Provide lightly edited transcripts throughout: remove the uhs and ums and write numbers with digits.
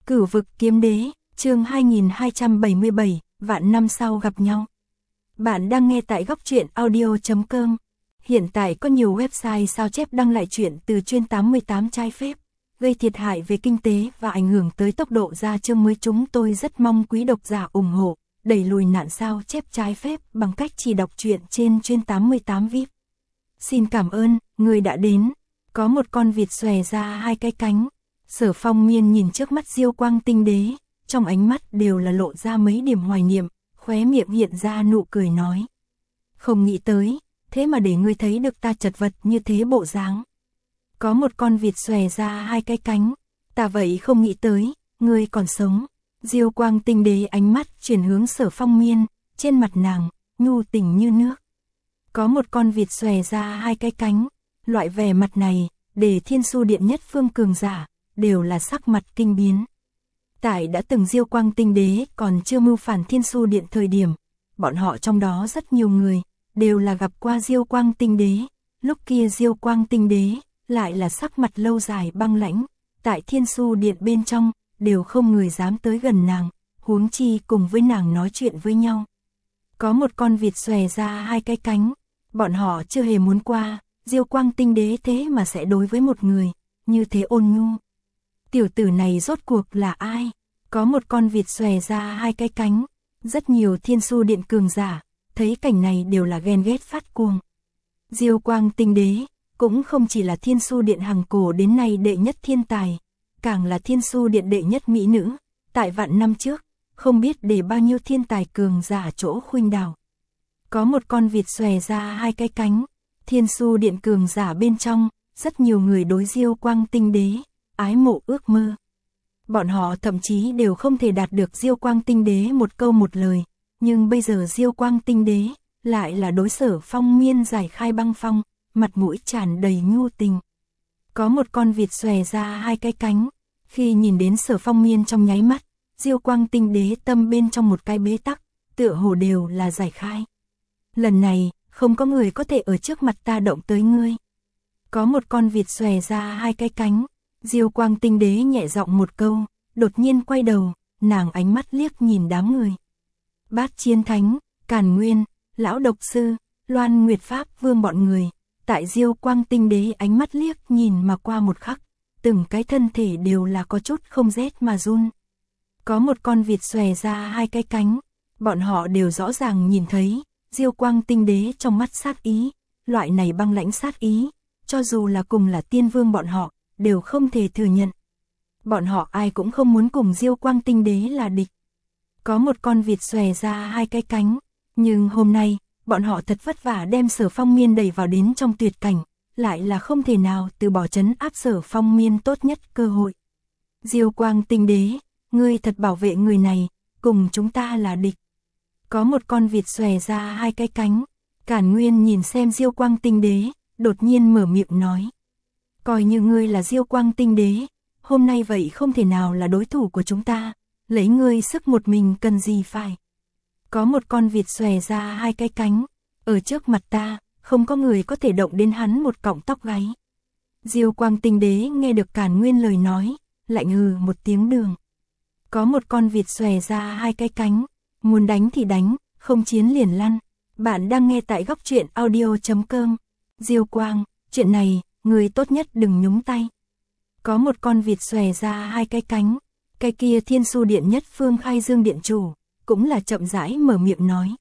Cửu vực kiếm đế, chương 2277, vạn năm sau gặp nhau. Bạn đang nghe tại góc truyện audio.com. Hiện tại có nhiều website sao chép đăng lại truyện từ chuyên 88 trái phép, gây thiệt hại về kinh tế và ảnh hưởng tới tốc độ ra chương mới. Chúng tôi rất mong quý độc giả ủng hộ, đẩy lùi nạn sao chép trái phép bằng cách chỉ đọc truyện trên chuyên 88 VIP. Xin cảm ơn, người đã đến. Có một con vịt xòe ra hai cái cánh. Sở Phong Miên nhìn trước mắt Diêu Quang Tinh Đế, trong ánh mắt đều là lộ ra mấy điểm hoài niệm, khóe miệng hiện ra nụ cười nói. Không nghĩ tới, thế mà để ngươi thấy được ta chật vật như thế bộ dáng. Có một con vịt xòe ra hai cái cánh, ta vậy không nghĩ tới, ngươi còn sống. Diêu Quang Tinh Đế ánh mắt chuyển hướng Sở Phong Miên, trên mặt nàng, nhu tình như nước. Có một con vịt xòe ra hai cái cánh, loại vẻ mặt này, để Thiên Su Điện nhất phương cường giả, đều là sắc mặt kinh biến. Tại đã từng Diêu Quang Tinh Đế còn chưa mưu phản Thiên Su Điện thời điểm, bọn họ trong đó rất nhiều người, đều là gặp qua Diêu Quang Tinh Đế, lúc kia Diêu Quang Tinh Đế, lại là sắc mặt lâu dài băng lãnh, tại Thiên Su Điện bên trong, đều không người dám tới gần nàng, huống chi cùng với nàng nói chuyện với nhau. Có một con vịt xòe ra hai cái cánh, bọn họ chưa hề muốn qua, Diêu Quang Tinh Đế thế mà sẽ đối với một người, như thế ôn nhu. Tiểu tử này rốt cuộc là ai? Có một con vịt xòe ra hai cái cánh, rất nhiều Thiên Su Điện cường giả, thấy cảnh này đều là ghen ghét phát cuồng. Diêu Quang Tinh Đế, cũng không chỉ là Thiên Su Điện hàng cổ đến nay đệ nhất thiên tài, càng là Thiên Su Điện đệ nhất mỹ nữ, tại vạn năm trước, không biết để bao nhiêu thiên tài cường giả chỗ khuynh đảo. Có một con vịt xòe ra hai cái cánh, Thiên Su Điện cường giả bên trong, rất nhiều người đối Diêu Quang Tinh Đế, ái mộ ước mơ. Bọn họ thậm chí đều không thể đạt được Diêu Quang Tinh Đế một câu một lời, nhưng bây giờ Diêu Quang Tinh Đế, lại là đối Sở Phong Miên giải khai băng phong, mặt mũi tràn đầy nhu tình. Có một con vịt xòe ra hai cái cánh, khi nhìn đến Sở Phong Miên trong nháy mắt, Diêu Quang Tinh Đế tâm bên trong một cái bế tắc, tựa hồ đều là giải khai. Lần này, không có người có thể ở trước mặt ta động tới ngươi. Có một con vịt xòe ra hai cái cánh, Diêu Quang Tinh Đế nhẹ giọng một câu, đột nhiên quay đầu, nàng ánh mắt liếc nhìn đám người. Bát Chiến Thánh, Càn Nguyên, Lão Độc Sư, Loan Nguyệt Pháp Vương bọn người, tại Diêu Quang Tinh Đế ánh mắt liếc nhìn mà qua một khắc, từng cái thân thể đều là có chút không rét mà run. Có một con vịt xòe ra hai cái cánh, bọn họ đều rõ ràng nhìn thấy, Diêu Quang Tinh Đế trong mắt sát ý, loại này băng lãnh sát ý, cho dù là cùng là tiên vương bọn họ, đều không thể thừa nhận. Bọn họ ai cũng không muốn cùng Diêu Quang Tinh Đế là địch. Có một con vịt xòe ra hai cái cánh, nhưng hôm nay, bọn họ thật vất vả đem Sở Phong Miên đẩy vào đến trong tuyệt cảnh, lại là không thể nào từ bỏ trấn áp Sở Phong Miên tốt nhất cơ hội. Diêu Quang Tinh Đế, ngươi thật bảo vệ người này, cùng chúng ta là địch. Có một con vịt xòe ra hai cái cánh, Càn Nguyên nhìn xem Diêu Quang Tinh Đế, đột nhiên mở miệng nói. Coi như ngươi là Diêu Quang Tinh Đế, hôm nay vậy không thể nào là đối thủ của chúng ta, lấy ngươi sức một mình cần gì phải. Có một con vịt xòe ra hai cái cánh, ở trước mặt ta, không có người có thể động đến hắn một cọng tóc gáy. Diêu Quang Tinh Đế nghe được Càn Nguyên lời nói, lạnh hừ một tiếng đường. Có một con vịt xòe ra hai cái cánh, muốn đánh thì đánh, không chiến liền lăn. Bạn đang nghe tại góc truyện audio.com. Diêu Quang, chuyện này, người tốt nhất đừng nhúng tay. Có một con vịt xòe ra hai cái cánh, cái kia Thiên Su Điện nhất phương Khai Dương Điện chủ, cũng là chậm rãi mở miệng nói.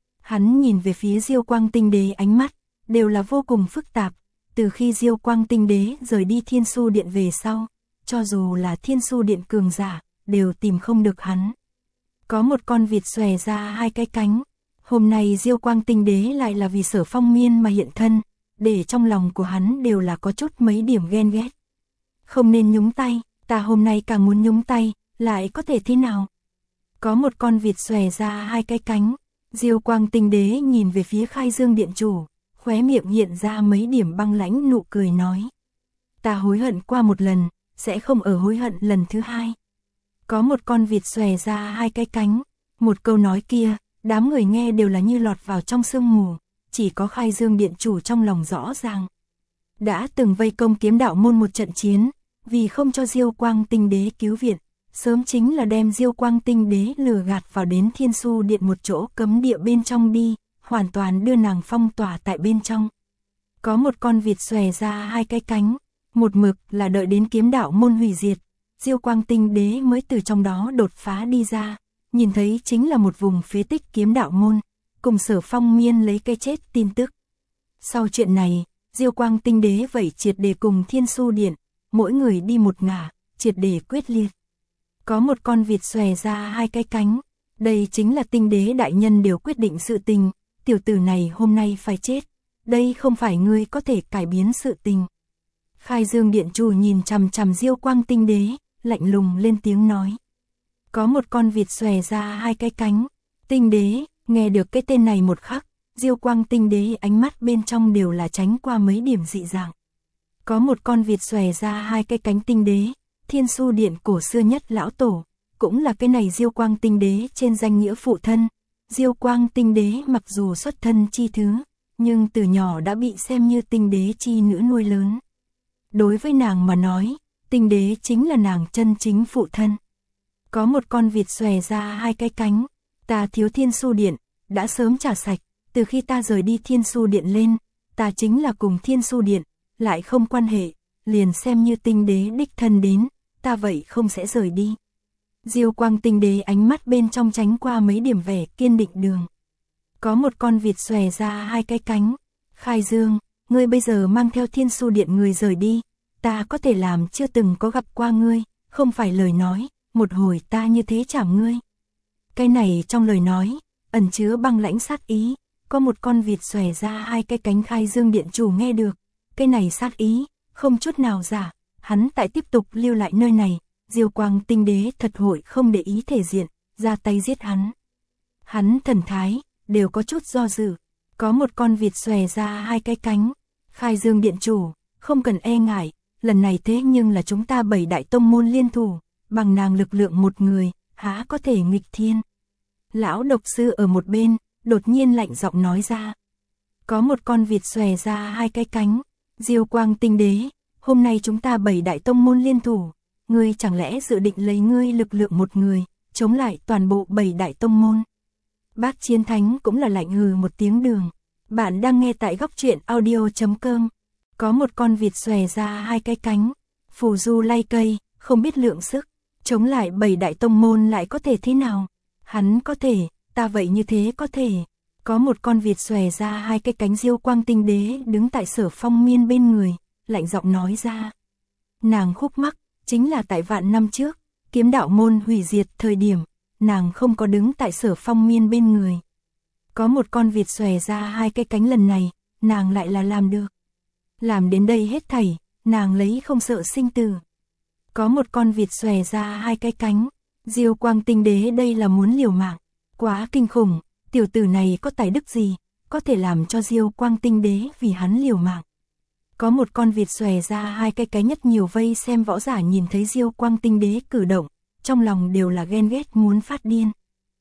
Hắn nhìn về phía Diêu Quang Tinh Đế ánh mắt, đều là vô cùng phức tạp, từ khi Diêu Quang Tinh Đế rời đi Thiên Su Điện về sau, cho dù là Thiên Su Điện cường giả, đều tìm không được hắn. Có một con vịt xòe ra hai cái cánh, hôm nay Diêu Quang Tinh Đế lại là vì Sở Phong Miên mà hiện thân, để trong lòng của hắn đều là có chút mấy điểm ghen ghét. Không nên nhúng tay, ta hôm nay càng muốn nhúng tay, lại có thể thế nào? Có một con vịt xòe ra hai cái cánh, Diêu Quang Tinh Đế nhìn về phía Khai Dương Điện chủ, khóe miệng hiện ra mấy điểm băng lãnh nụ cười nói. Ta hối hận qua một lần, sẽ không ở hối hận lần thứ hai. Có một con vịt xòe ra hai cái cánh, một câu nói kia, đám người nghe đều là như lọt vào trong sương mù, chỉ có Khai Dương Điện chủ trong lòng rõ ràng. Đã từng vây công Kiếm Đạo môn một trận chiến, vì không cho Diêu Quang Tinh Đế cứu viện, sớm chính là đem Diêu Quang Tinh Đế lừa gạt vào đến Thiên Su Điện một chỗ cấm địa bên trong đi, hoàn toàn đưa nàng phong tỏa tại bên trong. Có một con vịt xòe ra hai cái cánh, một mực là đợi đến kiếm đạo môn hủy diệt, Diêu Quang Tinh Đế mới từ trong đó đột phá đi ra, nhìn thấy chính là một vùng phế tích kiếm đạo môn, cùng Sở Phong Miên lấy cái chết tin tức. Sau chuyện này, Diêu Quang Tinh Đế vậy triệt để cùng Thiên Su Điện, mỗi người đi một ngả, triệt để quyết liệt. Có một con vịt xòe ra hai cái cánh, đây chính là Tinh Đế đại nhân đều quyết định sự tình, tiểu tử này hôm nay phải chết, đây không phải ngươi có thể cải biến sự tình. Khai Dương Điện chủ nhìn chằm chằm Diêu Quang Tinh Đế, lạnh lùng lên tiếng nói. Có một con vịt xòe ra hai cái cánh, Tinh Đế, nghe được cái tên này một khắc, Diêu Quang Tinh Đế ánh mắt bên trong đều là tránh qua mấy điểm dị dạng. Có một con vịt xòe ra hai cái cánh Tinh Đế, Thiên Su Điện cổ xưa nhất lão tổ, cũng là cái này Diêu Quang Tinh Đế trên danh nghĩa phụ thân. Diêu Quang Tinh Đế mặc dù xuất thân chi thứ, nhưng từ nhỏ đã bị xem như Tinh Đế chi nữ nuôi lớn. Đối với nàng mà nói, Tinh Đế chính là nàng chân chính phụ thân. Có một con vịt xòe ra hai cái cánh, ta thiếu Thiên Su Điện, đã sớm trả sạch, từ khi ta rời đi Thiên Su Điện lên, ta chính là cùng Thiên Su Điện, lại không quan hệ, liền xem như Tinh Đế đích thân đến, ta vậy không sẽ rời đi. Diêu Quang Tinh Đế ánh mắt bên trong tránh qua mấy điểm vẻ kiên định đường. Có một con vịt xòe ra hai cái cánh, Khai Dương, ngươi bây giờ mang theo Thiên Su Điện người rời đi, ta có thể làm chưa từng có gặp qua ngươi, không phải lời nói, một hồi ta như thế chảm ngươi. Cái này trong lời nói, ẩn chứa băng lãnh sát ý, có một con vịt xòe ra hai cái cánh. Khai Dương Điện chủ nghe được, cái này sát ý, không chút nào giả, hắn tại tiếp tục lưu lại nơi này, Diêu Quang Tinh Đế thật hội không để ý thể diện, ra tay giết hắn. Hắn thần thái, đều có chút do dự, có một con vịt xòe ra hai cái cánh, Khai Dương Điện chủ, không cần e ngại, lần này thế nhưng là chúng ta 7 đại tông môn liên thủ, bằng nàng lực lượng một người, há có thể nghịch thiên. Lão độc sư ở một bên, đột nhiên lạnh giọng nói ra. Có một con vịt xòe ra hai cái cánh, Diêu Quang Tinh Đế, hôm nay chúng ta 7 đại tông môn liên thủ, ngươi chẳng lẽ dự định lấy ngươi lực lượng một người, chống lại toàn bộ 7 đại tông môn. Bác Chiến Thánh cũng là lạnh hừ một tiếng đường. Bạn đang nghe tại góc truyện audio.com. Có một con vịt xòe ra hai cái cánh, phù du lay cây, không biết lượng sức, chống lại 7 đại tông môn lại có thể thế nào? Hắn có thể, ta vậy như thế có thể. Có một con vịt xòe ra hai cái cánh. Diêu Quang Tinh Đế đứng tại Sở Phong Miên bên người, lạnh giọng nói ra. Nàng khúc mắc, chính là tại vạn năm trước, kiếm đạo môn hủy diệt thời điểm, nàng không có đứng tại Sở Phong Miên bên người. Có một con vịt xòe ra hai cái cánh, lần này, nàng lại là làm được. Làm đến đây hết thảy, nàng lấy không sợ sinh tử. Có một con vịt xòe ra hai cái cánh, Diêu Quang Tinh Đế đây là muốn liều mạng, quá kinh khủng, tiểu tử này có tài đức gì, có thể làm cho Diêu Quang Tinh Đế vì hắn liều mạng. Có một con vịt xòe ra hai cái nhất nhiều vây xem võ giả nhìn thấy Diêu Quang Tinh Đế cử động, trong lòng đều là ghen ghét muốn phát điên.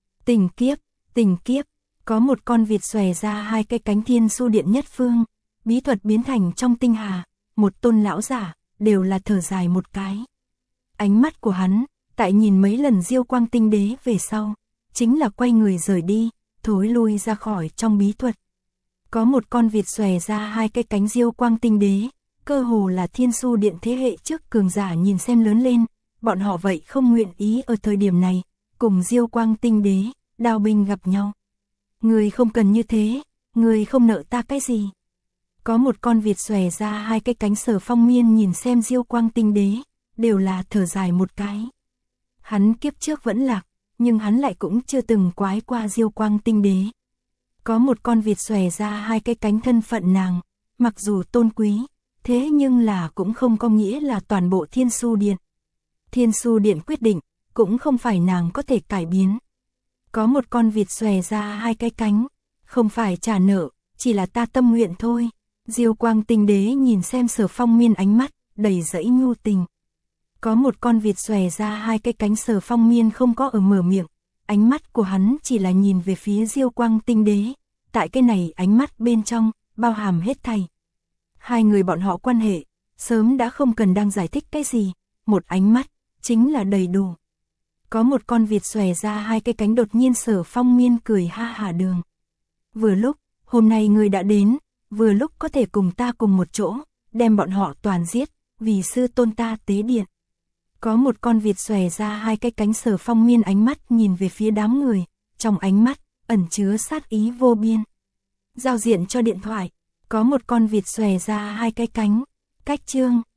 Tình kiếp, có một con vịt xòe ra hai cái cánh. Thiên Su Điện nhất phương, bí thuật biến thành trong tinh hà, một tôn lão giả, đều là thở dài một cái. Ánh mắt của hắn, tại nhìn mấy lần Diêu Quang Tinh Đế về sau, chính là quay người rời đi, thối lui ra khỏi trong bí thuật. Có một con vịt xòe ra hai cái cánh. Diêu Quang Tinh Đế, cơ hồ là Thiên Su Điện thế hệ trước cường giả nhìn xem lớn lên, bọn họ vậy không nguyện ý ở thời điểm này, cùng Diêu Quang Tinh Đế, đao binh gặp nhau. Người không cần như thế, người không nợ ta cái gì. Có một con vịt xòe ra hai cái cánh. Sở Phong Miên nhìn xem Diêu Quang Tinh Đế, đều là thở dài một cái. Hắn kiếp trước vẫn lạc, nhưng hắn lại cũng chưa từng quái qua Diêu Quang Tinh Đế. Có một con vịt xòe ra hai cái cánh. Thân phận nàng, mặc dù tôn quý, thế nhưng là cũng không có nghĩa là toàn bộ Thiên Su Điện. Thiên Su Điện quyết định, cũng không phải nàng có thể cải biến. Có một con vịt xòe ra hai cái cánh, không phải trả nợ, chỉ là ta tâm nguyện thôi. Diêu Quang Tinh Đế nhìn xem Sở Phong Miên ánh mắt, đầy dẫy nhu tình. Có một con vịt xòe ra hai cái cánh. Sở Phong Miên không có ở mở miệng, ánh mắt của hắn chỉ là nhìn về phía Diêu Quang Tinh Đế, tại cái này ánh mắt bên trong, bao hàm hết thảy. Hai người bọn họ quan hệ, sớm đã không cần đang giải thích cái gì, một ánh mắt, chính là đầy đủ. Có một con vịt xòe ra hai cái cánh, đột nhiên Sở Phong Miên cười ha hả đường. Vừa lúc, hôm nay ngươi đã đến, vừa lúc có thể cùng ta cùng một chỗ, đem bọn họ toàn giết, vì sư tôn ta tế điện. Có một con vịt xòe ra hai cái cánh, Sở Phong Miên ánh mắt nhìn về phía đám người, trong ánh mắt ẩn chứa sát ý vô biên. Giao diện cho điện thoại, có một con vịt xòe ra hai cái cánh, cách chương